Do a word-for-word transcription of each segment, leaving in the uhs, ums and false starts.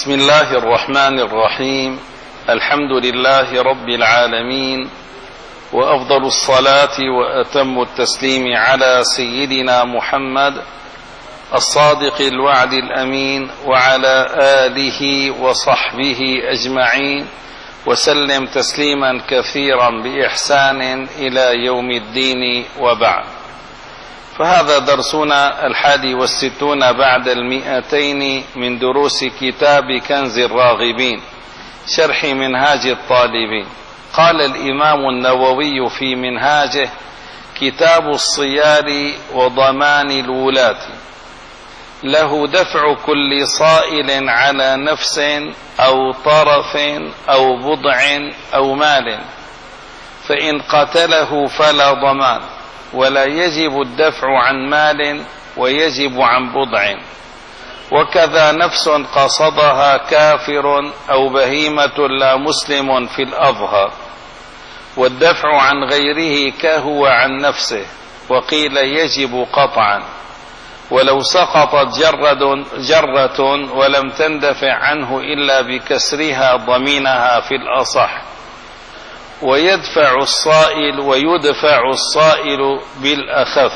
بسم الله الرحمن الرحيم. الحمد لله رب العالمين، وأفضل الصلاة وأتم التسليم على سيدنا محمد الصادق الوعد الأمين، وعلى آله وصحبه أجمعين، وسلم تسليما كثيرا بإحسان إلى يوم الدين، وبعد. فهذا درسنا الحادي والستون بعد المئتين من دروس كتاب كنز الراغبين شرح منهاج الطالبين. قال الإمام النووي في منهاجه: كتاب الصيار وضمان الولاة، له دفع كل صائل على نفس أو طرف أو بضع أو مال، فإن قتله فلا ضمان، ولا يجب الدفع عن مال ويجب عن بضع. وكذا نفس قصدها كافر أو بهيمة لا مسلم في الأظهر، والدفع عن غيره كهو عن نفسه، وقيل يجب قطعا، ولو سقطت جرد جرة ولم تندفع عنه إلا بكسرها ضمينها في الأصح. ويدفع الصائل ويدفع الصائل بالأخف،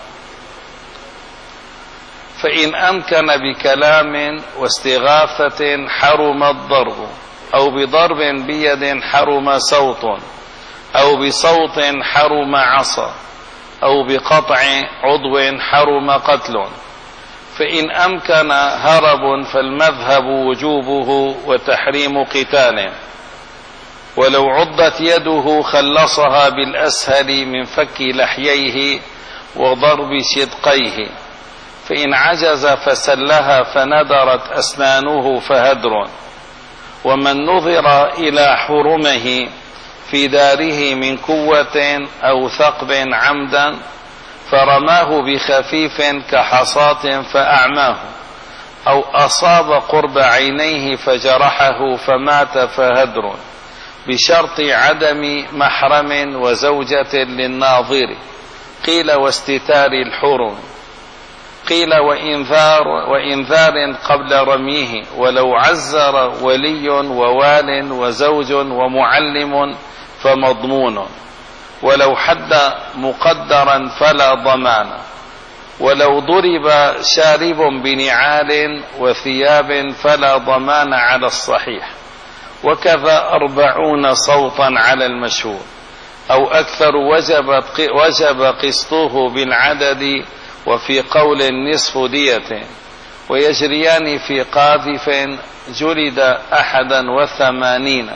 فإن أمكن بكلام واستغاثة حرم الضرب، أو بضرب بيد حرم صوت، أو بصوت حرم عصا، أو بقطع عضو حرم قتل. فإن أمكن هرب فالمذهب وجوبه وتحريم قتال، ولو عضت يده خلصها بالأسهل من فك لحييه وضرب شدقيه. فإن عجز فسلها فندرت أسنانه فهدر. ومن نظر إلى حرمه في داره من قوة أو ثقب عمدا فرماه بخفيف كحصاة فأعماه، أو أصاب قرب عينيه فجرحه فمات فهدر، بشرط عدم محرم وزوجة للناظر. قيل واستتار الحرم. قيل وإنذار وإنذار قبل رميه، ولو عزر ولي ووال وزوج ومعلم فمضمون، ولو حد مقدرا فلا ضمان، ولو ضرب شارب بنعال وثياب فلا ضمان على الصحيح. وكذا أربعون صوتا على المشهور أو أكثر وجب, وجب قسطه بالعدد، وفي قول النصف دية. ويجريان في قاذف جلد أحدا وثمانين.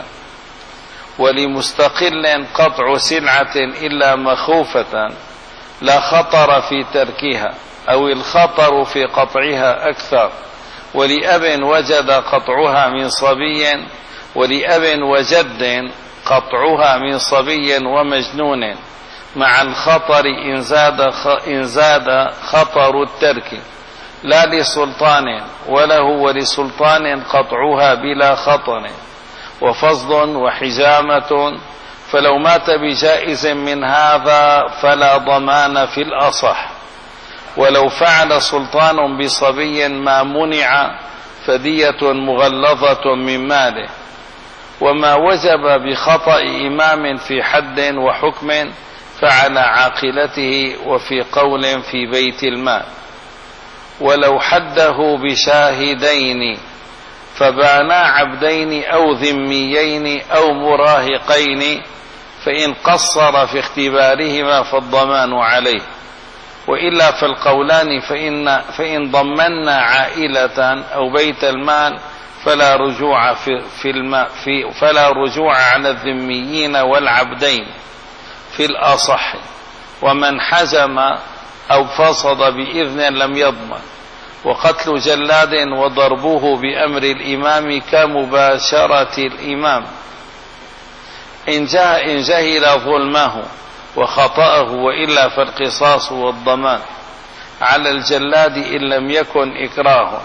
ولمستقل قطع سلعة إلا مخوفة لا خطر في تركها، أو الخطر في قطعها أكثر. ولأب وجد قطعها من صبي، ولأب وجد قطعها من صبي ومجنون، مع الخطر إن زاد, إن زاد خطر الترك، لا لسلطان، وله ولسلطان قطعها بلا خطر. وفصد وحجامة، فلو مات بجائز من هذا فلا ضمان في الأصح. ولو فعل سلطان بصبي ما منع فدية مغلظة من ماله. وما وجب بخطأ إمام في حد وحكم فعلى عاقلته، وفي قول في بيت المال. ولو حده بشاهدين فبانا عبدين أو ذميين أو مراهقين، فإن قصر في اختبارهما فالضمان عليه. وإلا فالقولان فإن, فإن ضمنا عائلة أو بيت المال فلا رجوع في, في, الم في فلا رجوع على الذميين والعبدين في الأصح. ومن حزم أو فصد بإذن لم يضمن. وقتل جلاد وضربه بأمر الإمام كمباشرة الإمام، إن جهل ظلمه وخطأه، وإلا فالقصاص والضمان على الجلاد إن لم يكن إكراه.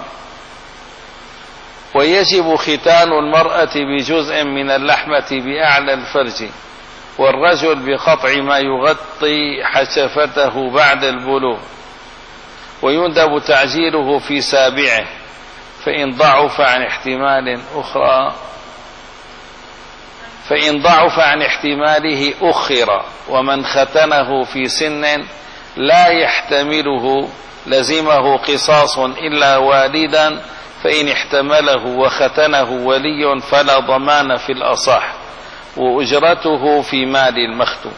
ويجب ختان المرأة بجزء من اللحمة بأعلى الفرج، والرجل بقطع ما يغطي حشفته بعد البلوغ. ويندب تعجيله في سابعه، فإن ضعف عن احتمال أخرى فإن ضعف عن احتماله أخر، ومن ختنه في سن لا يحتمله لزمه قصاص إلا والدا، فإن احتمله وختنه ولي فلا ضمان في الأصح، وأجرته في مال المختون.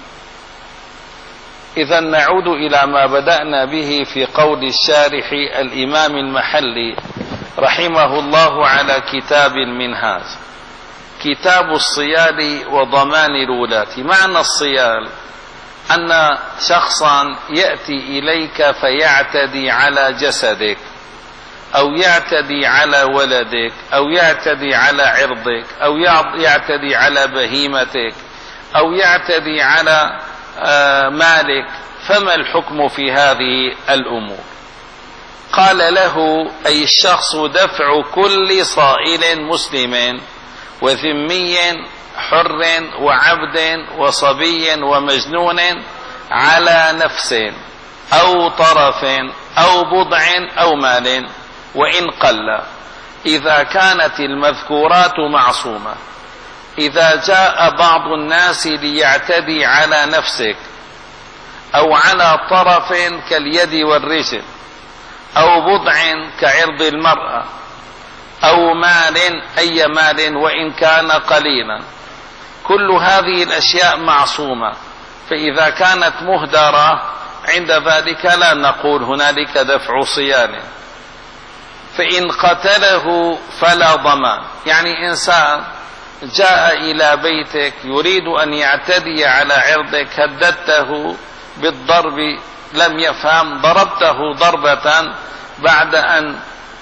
إذا نعود إلى ما بدأنا به في قول الشارح الإمام المحلي رحمه الله على كتاب المنهاج، كتاب الصيال وضمان الولاة. معنى الصيال أن شخصا يأتي إليك فيعتدي على جسدك، أو يعتدي على ولدك، أو يعتدي على عرضك، أو يعتدي على بهيمتك، أو يعتدي على مالك، فما الحكم في هذه الأمور؟ قال له أي الشخص دفع كل صائل مسلم وذمي حر وعبد وصبي ومجنون على نفس أو طرف أو بضع أو مال وإن قل، إذا كانت المذكورات معصومة. إذا جاء بعض الناس ليعتدي على نفسك أو على طرف كاليد والرجل أو بضع كعرض المرأة أو مال أي مال وإن كان قليلا، كل هذه الأشياء معصومة، فإذا كانت مهدرة عند ذلك لا نقول هنالك دفع صيان. فإن قتله فلا ضمان، يعني إنسان جاء إلى بيتك يريد أن يعتدي على عرضك، هددته بالضرب لم يفهم، ضربته ضربة بعد أن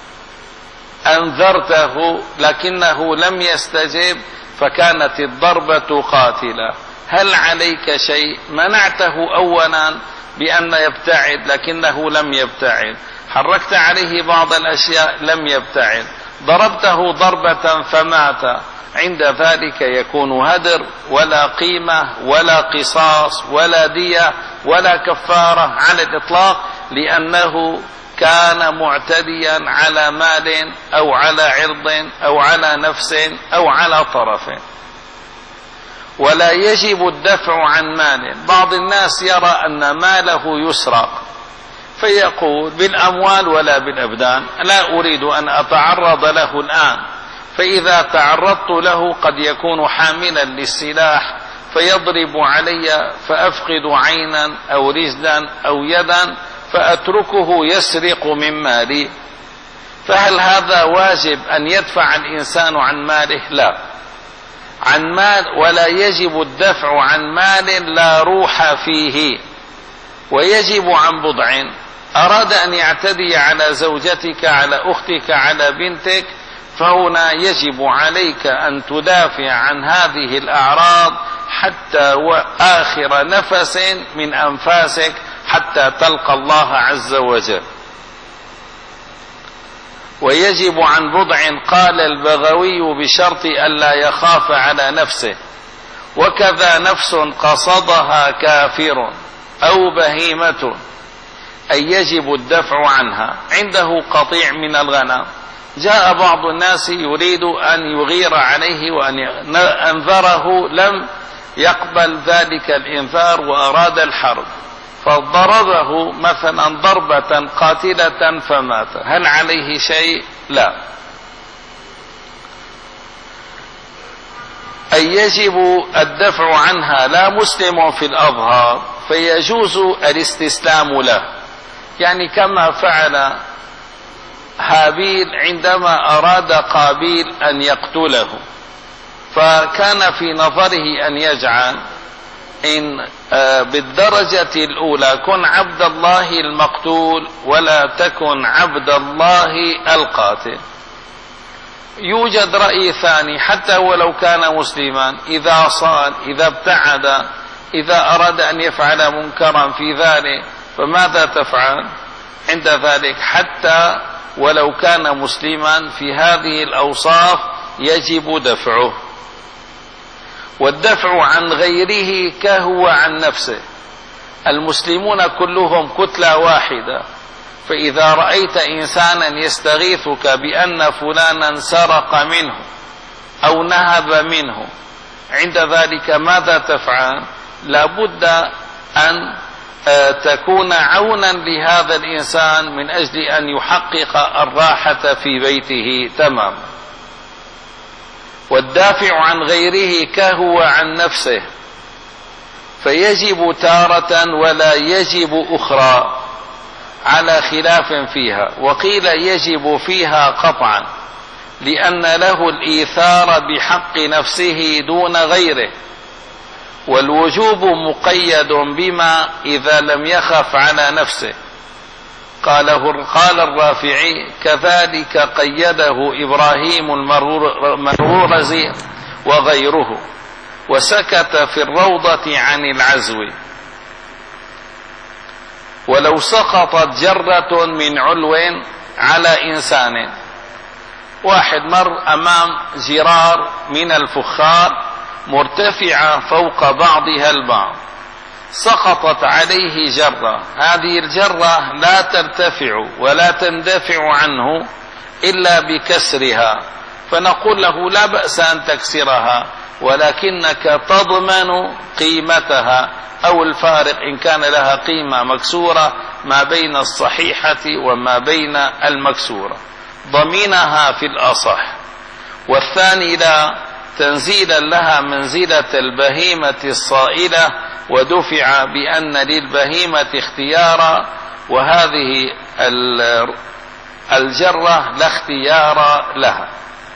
أنذرته لكنه لم يستجب، فكانت الضربة قاتلة، هل عليك شيء؟ منعته أولا بأن يبتعد لكنه لم يبتعد، حركت عليه بعض الأشياء لم يبتعد، ضربته ضربة فمات، عند ذلك يكون هدر ولا قيمة ولا قصاص ولا دية ولا كفارة على الإطلاق، لأنه كان معتديا على مال أو على عرض أو على نفس أو على طرف. ولا يجب الدفع عن مال. بعض الناس يرى أن ماله يسرق فيقول بالأموال ولا بالأبدان، لا أريد أن أتعرض له الآن، فإذا تعرضت له قد يكون حاملا للسلاح فيضرب علي فأفقد عينا أو رجلا أو يدا فأتركه يسرق من مالي، فهل هذا واجب أن يدفع الإنسان عن ماله؟ لا، عن مال، ولا يجب الدفع عن مال لا روح فيه، ويجب عن بضع. أراد أن يعتدي على زوجتك، على أختك، على بنتك، فهنا يجب عليك أن تدافع عن هذه الأعراض حتى وآخر نفس من أنفاسك حتى تلقى الله عز وجل. ويجب عن بضع قال البغوي بشرط ألا يخاف على نفسه، وكذا نفس قصدها كافر أو بهيمة أي يجب الدفع عنها. عنده قطيع من الغنم، جاء بعض الناس يريد أن يغير عليه وأن أنذره، لم يقبل ذلك الإنذار وأراد الحرب، فضربه مثلا ضربة قاتلة فمات، هل عليه شيء؟ لا. أي يجب الدفع عنها، لا مسلم في الأظهار فيجوز الاستسلام له، يعني كما فعل هابيل عندما أراد قابيل أن يقتله، فكان في نظره أن يجعل إن بالدرجة الأولى كن عبد الله المقتول ولا تكن عبد الله القاتل. يوجد رأي ثاني حتى ولو كان مسلما، إذا صال، إذا ابتعد، إذا أراد أن يفعل منكرا في ذلك، فماذا تفعل عند ذلك؟ حتى ولو كان مسلما في هذه الأوصاف يجب دفعه. والدفع عن غيره كهو عن نفسه، المسلمون كلهم كتلة واحدة، فإذا رأيت إنسانا يستغيثك بأن فلانا سرق منه أو نهب منه، عند ذلك ماذا تفعل؟ لابد أن تكون عونا لهذا الإنسان من أجل أن يحقق الراحة في بيته تمام. والدافع عن غيره كهو عن نفسه، فيجب تارة ولا يجب أخرى على خلاف فيها، وقيل يجب فيها قطعا لأن له الإيثار بحق نفسه دون غيره، والوجوب مقيد بما إذا لم يخف على نفسه. قاله قال الرافعي: كذلك قيده إبراهيم المروزي وغيره، وسكت في الروضة عن العزو. ولو سقطت جرة من علو على إنسان، واحد مر أمام جرار من الفخار مرتفعة فوق بعضها البعض، سقطت عليه جرة، هذه الجرة لا ترتفع ولا تندفع عنه إلا بكسرها، فنقول له لا بأس أن تكسرها، ولكنك تضمن قيمتها أو الفارق إن كان لها قيمة مكسورة ما بين الصحيحة وما بين المكسورة، ضمينها في الأصح. والثاني لا، تنزيلا لها منزلة البهيمة الصائلة، ودفع بأن للبهيمة اختيارا، وهذه الجرة لا اختيار لها.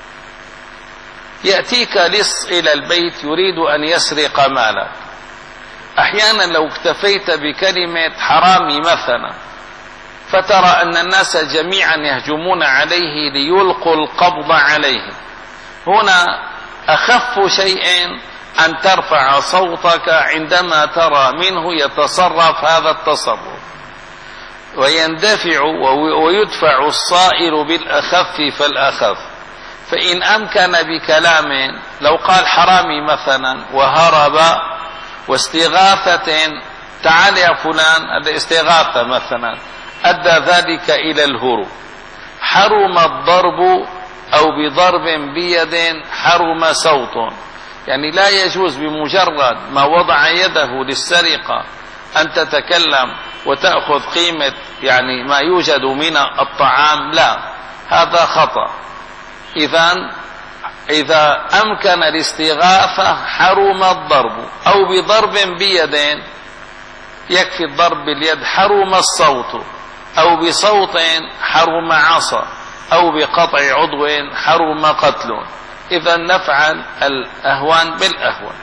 يأتيك لص إلى البيت يريد أن يسرق مالك، أحيانا لو اكتفيت بكلمة حرامي مثلا، فترى أن الناس جميعا يهجمون عليه ليلقوا القبض عليه، هنا أخف شيء أن ترفع صوتك عندما ترى منه يتصرف هذا التصرف، ويندفع ويدفع الصائل بالأخف فالأخف. فإن أمكن بكلام، لو قال حرامي مثلا وهرب، واستغاثة تعال يا فلان، هذا استغاثة مثلا، أدى ذلك إلى الهروب، حرم الضرب أو بضرب بيد حرم صوت، يعني لا يجوز بمجرد ما وضع يده للسرقة أن تتكلم وتأخذ قيمة يعني ما يوجد من الطعام، لا، هذا خطأ. إذن إذا أمكن الاستغاثة حرم الضرب، أو بضرب بيد، يكفي الضرب باليد، حرم الصوت، أو بصوت حرم عصا، أو بقطع عضو حرم قتل. إذا نفعل الأهوان بالأهوان.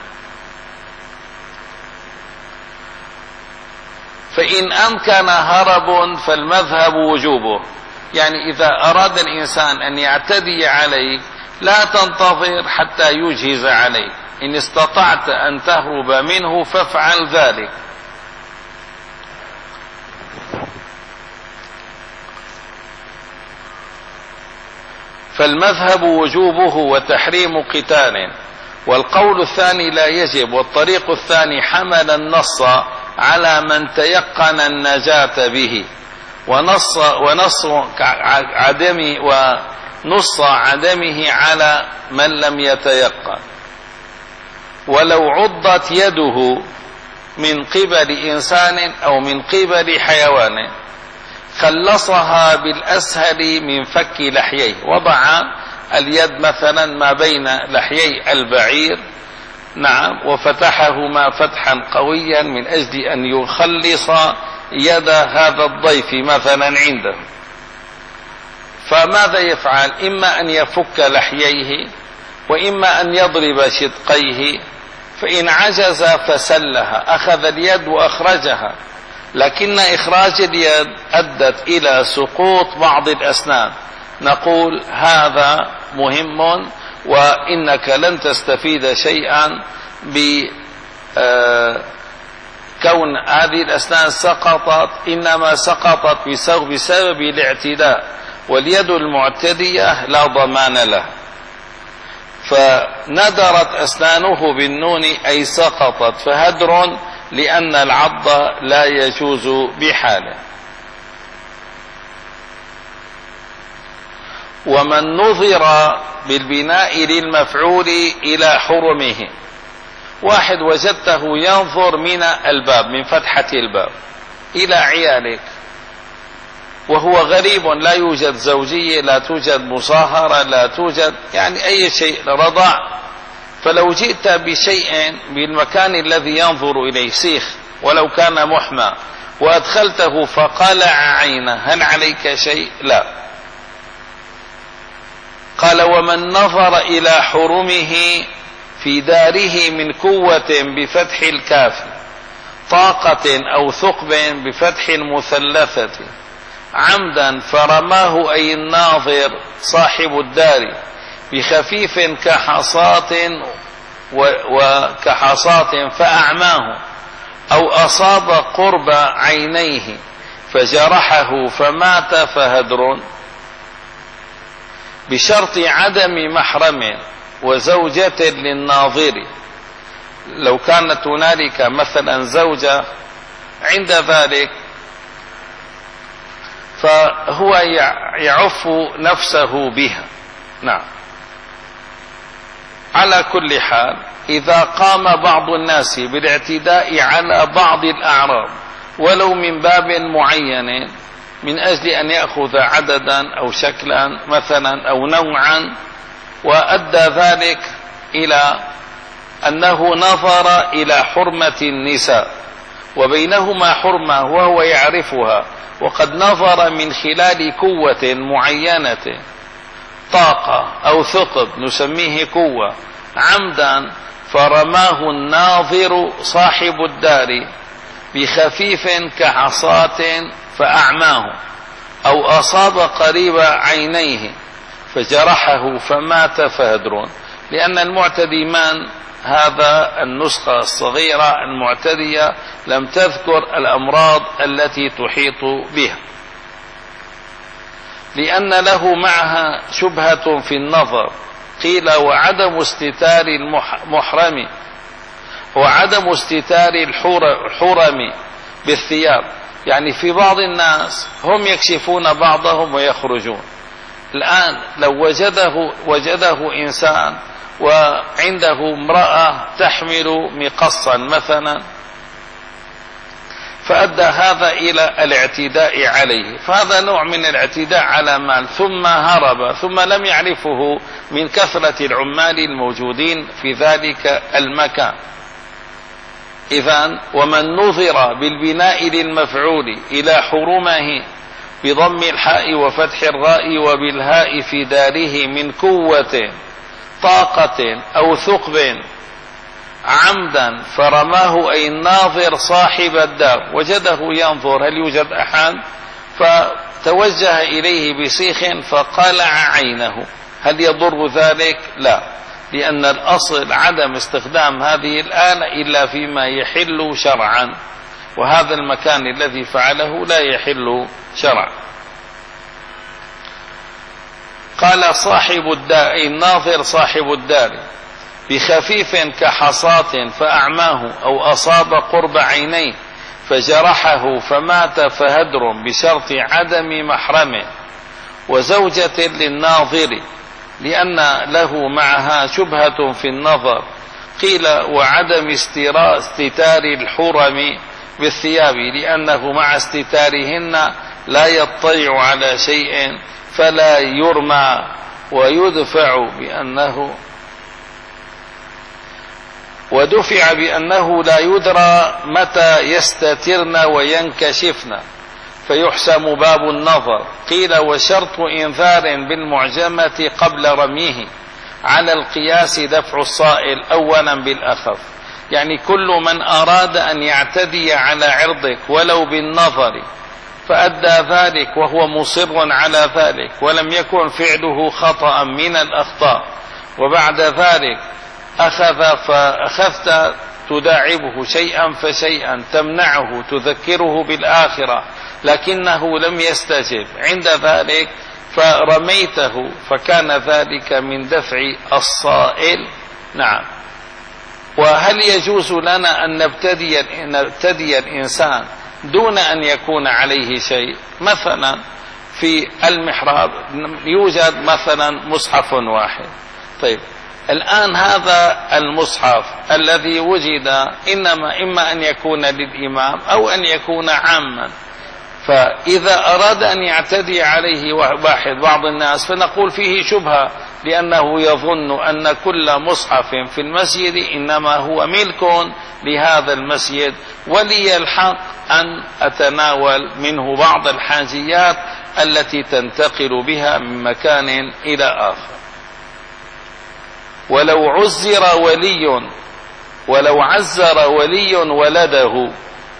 فإن أمكن هرب فالمذهب وجوبه، يعني إذا أراد الإنسان أن يعتدي عليك لا تنتظر حتى يجهز عليك، إن استطعت أن تهرب منه فافعل ذلك. فالمذهب وجوبه وتحريم قتال. والقول الثاني لا يجب، والطريق الثاني حمل النص على من تيقن النجاة به، ونص ونص عدم ونص عدمه على من لم يتيقن. ولو عضت يده من قبل إنسان أو من قبل حيوان خلصها بالأسهل من فك لحييه، وضع اليد مثلا ما بين لحيي البعير، نعم، وفتحهما فتحا قويا من أجل أن يخلص يد هذا الضيف مثلا عنده، فماذا يفعل؟ إما أن يفك لحييه، وإما أن يضرب شدقيه، فإن عجز فسلها، أخذ اليد وأخرجها، لكن إخراج اليد أدت إلى سقوط بعض الأسنان، نقول هذا مهم، وإنك لن تستفيد شيئا بكون هذه الأسنان سقطت، إنما سقطت بسبب الاعتداء، واليد المعتدية لا ضمان لها. فندرت أسنانه بالنون أي سقطت، فهدر لأن العض لا يجوز بحاله. ومن نظر بالبناء للمفعول إلى حرمه. واحد وجدته ينظر من الباب، من فتحة الباب إلى عيالك، وهو غريب، لا يوجد زوجية، لا توجد مصاهرة، لا توجد يعني أي شيء، رضاع. فلو جئت بشيء بالمكان الذي ينظر إليه، سيخ ولو كان محمى، وأدخلته فقلع عينه، هل عليك شيء؟ لا. قال ومن نظر إلى حرمه في داره من قوة بفتح الكاف، طاقة أو ثقب بفتح المثلثة، عمدا فرماه أي الناظر صاحب الدار بخفيف كحصاة وكحصاة فأعماه، أو أصاب قرب عينيه فجرحه فمات فهدر، بشرط عدم محرم وزوجة للناظر. لو كانت هنالك مثلا زوجة عند ذلك فهو يعف نفسه بها. نعم. على كل حال إذا قام بعض الناس بالاعتداء على بعض الأعراض ولو من باب معين من أجل أن يأخذ عددا أو شكلا مثلا أو نوعا، وأدى ذلك إلى أنه نظر إلى حرمة النساء وبينهما حرمة وهو يعرفها، وقد نظر من خلال قوة معينة، طاقة أو ثقب نسميه قوة، عمدا فرماه الناظر صاحب الدار بخفيف كحصاة فأعماه، أو أصاب قريب عينيه فجرحه فمات فهدر. لأن المعتدي من هذا النسخة الصغيرة المعتدية لم تذكر الأمراض التي تحيط بها، لأن له معها شبهة في النظر. قيل وعدم استتار المحرم وعدم استتار الحرم بالثياب، يعني في بعض الناس هم يكشفون بعضهم ويخرجون. الآن لو وجده وجده إنسان وعنده امرأة تحمل مقصا مثلا، فأدى هذا إلى الاعتداء عليه، فهذا نوع من الاعتداء على مال، ثم هرب ثم لم يعرفه من كثرة العمال الموجودين في ذلك المكان. إذن ومن نظر بالبناء للمفعول إلى حرمه بضم الحاء وفتح الراء وبالهاء في داره من قوة، طاقة أو ثقب، عمدا فرماه أي الناظر صاحب الدار، وجده ينظر هل يوجد أحد فتوجه إليه بسيخ فقلع عينه، هل يضر ذلك؟ لا، لأن الأصل عدم استخدام هذه الآلة إلا فيما يحل شرعا، وهذا المكان الذي فعله لا يحل شرعا. قال صاحب الدار الناظر صاحب الدار بخفيف كحصاة فأعماه، أو أصاب قرب عينيه فجرحه فمات فهدر، بشرط عدم محرم وزوجة للناظر، لأن له معها شبهة في النظر. قيل وعدم استتار الحرم بالثياب، لأنه مع استتارهن لا يطلع على شيء فلا يرمى ويدفع بأنه ودفع بأنه لا يدرى متى يستترن وينكشفن فيحسم باب النظر. قيل وشرط إنذار بالمعجمة قبل رميه على القياس دفع الصائل أولا بالأخف، يعني كل من أراد أن يعتدي على عرضك ولو بالنظر فأدى ذلك وهو مصر على ذلك ولم يكن فعله خطأ من الأخطاء، وبعد ذلك أخذ فأخذت تداعبه شيئا فشيئا، تمنعه تذكره بالآخرة لكنه لم يستجب، عند ذلك فرميته فكان ذلك من دفع الصائل. نعم. وهل يجوز لنا أن نبتدي, نبتدي الإنسان دون أن يكون عليه شيء؟ مثلا في المحراب يوجد مثلا مصحف واحد. طيب الآن هذا المصحف الذي وجد إنما إما أن يكون للإمام أو أن يكون عاما، فإذا أراد أن يعتدي عليه واحد بعض الناس فنقول فيه شبهة، لأنه يظن أن كل مصحف في المسجد إنما هو ملك لهذا المسجد، ولي الحق أن أتناول منه بعض الحاجيات التي تنتقل بها من مكان إلى آخر. ولو عزر ولي ولو عزر ولي ولده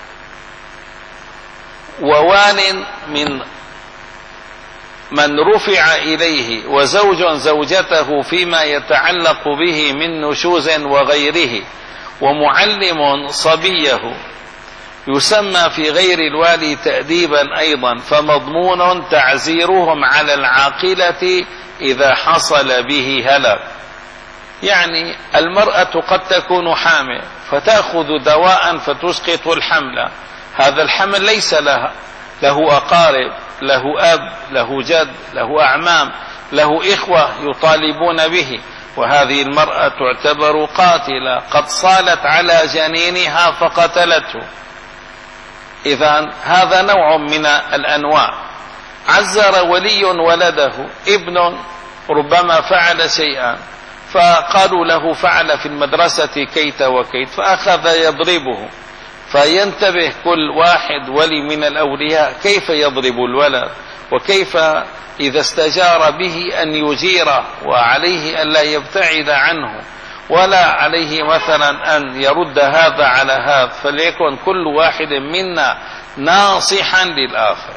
ووال من من رفع إليه وزوج زوجته فيما يتعلق به من نشوز وغيره ومعلم صبيه، يسمى في غير الوالي تأديبا أيضا، فمضمون تعزيرهم على العاقلة إذا حصل به هلاك. يعني المرأة قد تكون حامل فتأخذ دواء فتسقط الحمل، هذا الحمل ليس لها له أقارب، له أب، له جد، له أعمام، له إخوة يطالبون به، وهذه المرأة تعتبر قاتلة قد صالت على جنينها فقتلته. إذن هذا نوع من الأنواع. عزر ولي ولده، ابن ربما فعل شيئا فقالوا له فعل في المدرسة كيت وكيت، فأخذ يضربه، فينتبه كل واحد ولي من الأولياء كيف يضرب الولد، وكيف إذا استجار به أن يجيره، وعليه أن لا يبتعد عنه، ولا عليه مثلا أن يرد هذا على هذا، فليكن كل واحد منا ناصحا للآخر.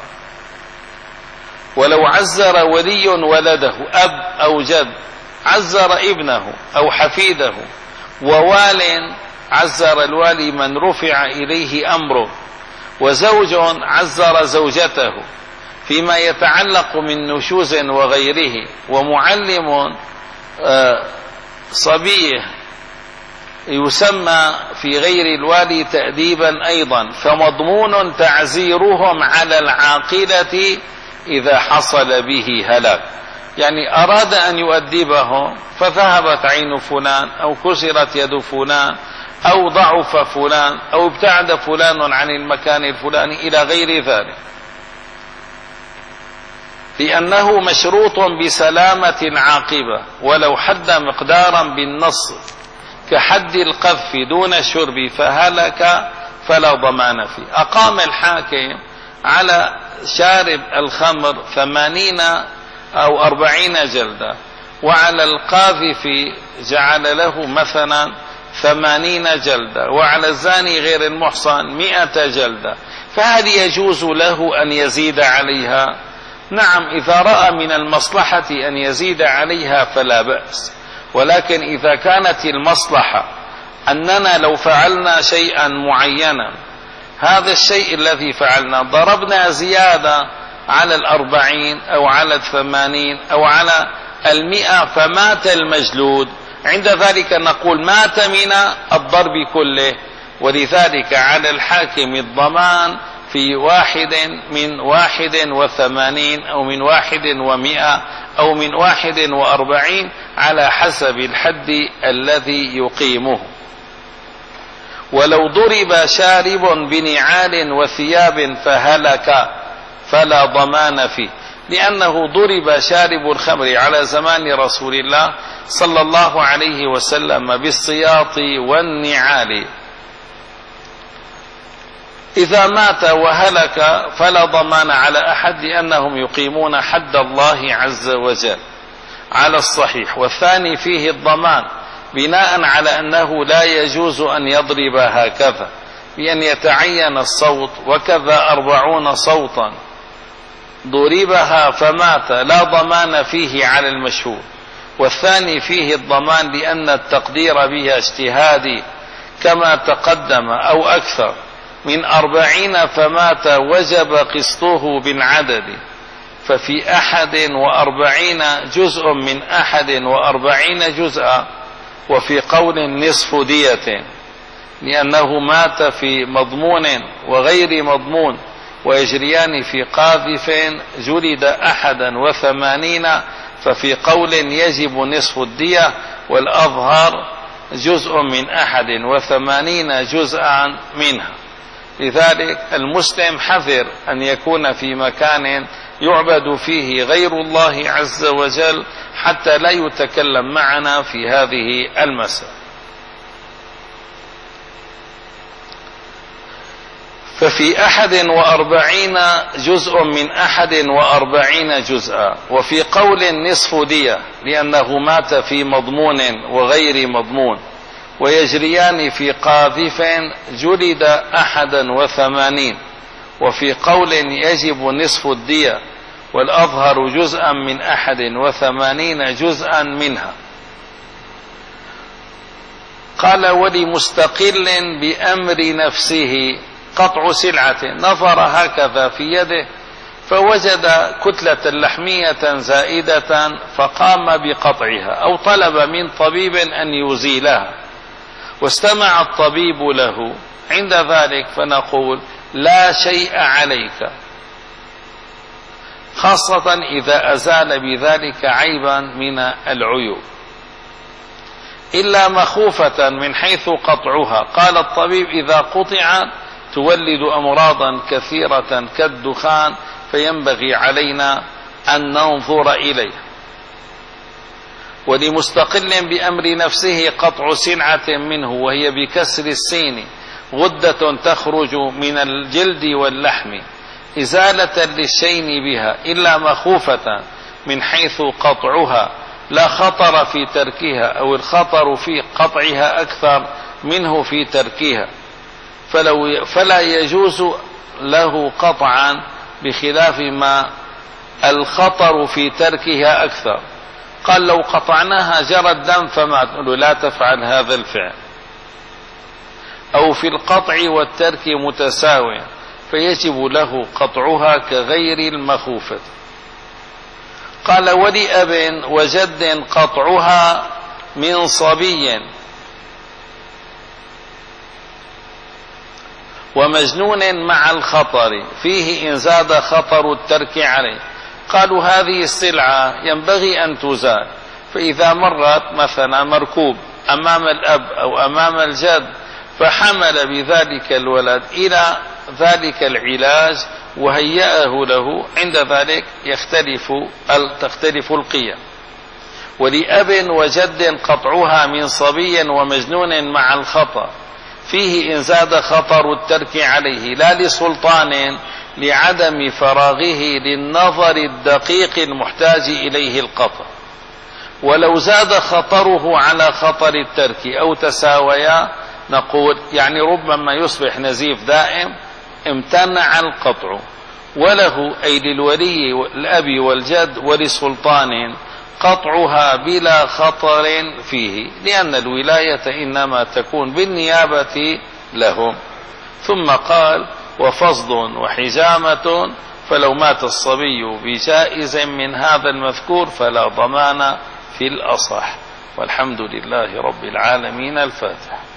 ولو عزر ولي ولده، أب أو جد عزر ابنه أو حفيده، ووال عزر الوالي من رفع إليه أمره، وزوج عزر زوجته فيما يتعلق من نشوز وغيره، ومعلم صبيه يسمى في غير الوالي تأديبا أيضا، فمضمون تعزيرهم على العاقلة إذا حصل به هلاك. يعني أراد أن يؤدبهم فذهبت عين فلان أو كسرت يد فلان أو ضعف فلان أو ابتعد فلان عن المكان الفلاني إلى غير ذلك، لأنه مشروط بسلامة العاقبة، ولو حد مقدارا بالنص كحد القذف دون الشرب فهلك فلا ضمان فيه. أقام الحاكم على شارب الخمر ثمانين أو أربعين جلدة، وعلى القاذف جعل له مثلا ثمانين جلدة، وعلى الزاني غير المحصن مئة جلدة، فهل يجوز له أن يزيد عليها؟ نعم، إذا رأى من المصلحة أن يزيد عليها فلا بأس، ولكن إذا كانت المصلحة أننا لو فعلنا شيئا معينا، هذا الشيء الذي فعلنا ضربنا زيادة على الأربعين أو على الثمانين أو على المئة فمات المجلود، عند ذلك نقول مات من الضرب كله، ولذلك على الحاكم الضمان في واحد من واحد وثمانين أو من واحد ومئة أو من واحد وأربعين على حسب الحد الذي يقيمه. ولو ضرب شارب بنعال وثياب فهلك فلا ضمان فيه، لأنه ضرب شارب الخمر على زمان رسول الله صلى الله عليه وسلم بالسياط والنعال. إذا مات وهلك فلا ضمان على أحد، لأنهم يقيمون حد الله عز وجل على الصحيح. والثاني فيه الضمان بناء على أنه لا يجوز أن يضرب هكذا بأن يتعين الصوت، وكذا أربعون صوتا ضربها فمات لا ضمان فيه على المشهور. والثاني فيه الضمان لأن التقدير بها اجتهادي كما تقدم، أو أكثر من أربعين فمات وجب قسطه بالعدد، ففي أحد وأربعين جزء من أحد وأربعين جزءا، وفي قول نصف دية، لأنه مات في مضمون وغير مضمون، ويجريان في قاذف جلد أحدا وثمانين، ففي قول يجب نصف الدية، والأظهر جزء من أحد وثمانين جزءا منها. لذلك المسلم حذر أن يكون في مكان يعبد فيه غير الله عز وجل حتى لا يتكلم معنا في هذه المسألة. ففي أحد وأربعين جزء من أحد وأربعين جزءا، وفي قول نصف دية لأنه مات في مضمون وغير مضمون، ويجريان في قاذف جلد أحدا وثمانين، وفي قول يجب نصف الدية، والأظهر جزءا من أحد وثمانين جزءا منها. قال ولمستقل بأمر نفسه قطع سلعة، نظر هكذا في يده فوجد كتلة لحمية زائدة فقام بقطعها، أو طلب من طبيب أن يزيلها واستمع الطبيب له، عند ذلك فنقول لا شيء عليك، خاصة إذا أزال بذلك عيبا من العيوب، إلا مخوفة من حيث قطعها. قال الطبيب إذا قطع تولد أمراضا كثيرة كالدخان، فينبغي علينا أن ننظر إليه. ولمستقل بأمر نفسه قطع سلعة منه، وهي بكسر السين غدة تخرج من الجلد واللحم إزالة للشين بها، إلا مخوفة من حيث قطعها لا خطر في تركها، أو الخطر في قطعها أكثر منه في تركها، فلو فلا يجوز له قطعا، بخلاف ما الخطر في تركها أكثر. قال لو قطعناها جرى الدم فما تقول لا تفعل هذا الفعل، أو في القطع والترك متساوي، فيجب له قطعها كغير المخوفة. قال ولأب وجد قطعها من صبي ومجنون مع الخطر فيه إن زاد خطر الترك عليه. قالوا هذه السلعة ينبغي أن تزال، فإذا مرت مثلا مركوب أمام الأب أو أمام الجد فحمل بذلك الولد إلى ذلك العلاج وهيأه له، عند ذلك يختلف تختلف القيم. ولأب وجد قطعها من صبي ومجنون مع الخطر فيه إن زاد خطر الترك عليه، لا لسلطان لعدم فراغه للنظر الدقيق المحتاج إليه القطع. ولو زاد خطره على خطر الترك أو تساويا نقول يعني ربما يصبح نزيف دائم امتنع القطع، وله أي للولي الأب والجد ولسلطان قطعها بلا خطر فيه، لأن الولاية إنما تكون بالنيابة لهم. ثم قال وفصد وحجامة، فلو مات الصبي بجائز من هذا المذكور فلا ضمان في الأصح. والحمد لله رب العالمين. الفاتح.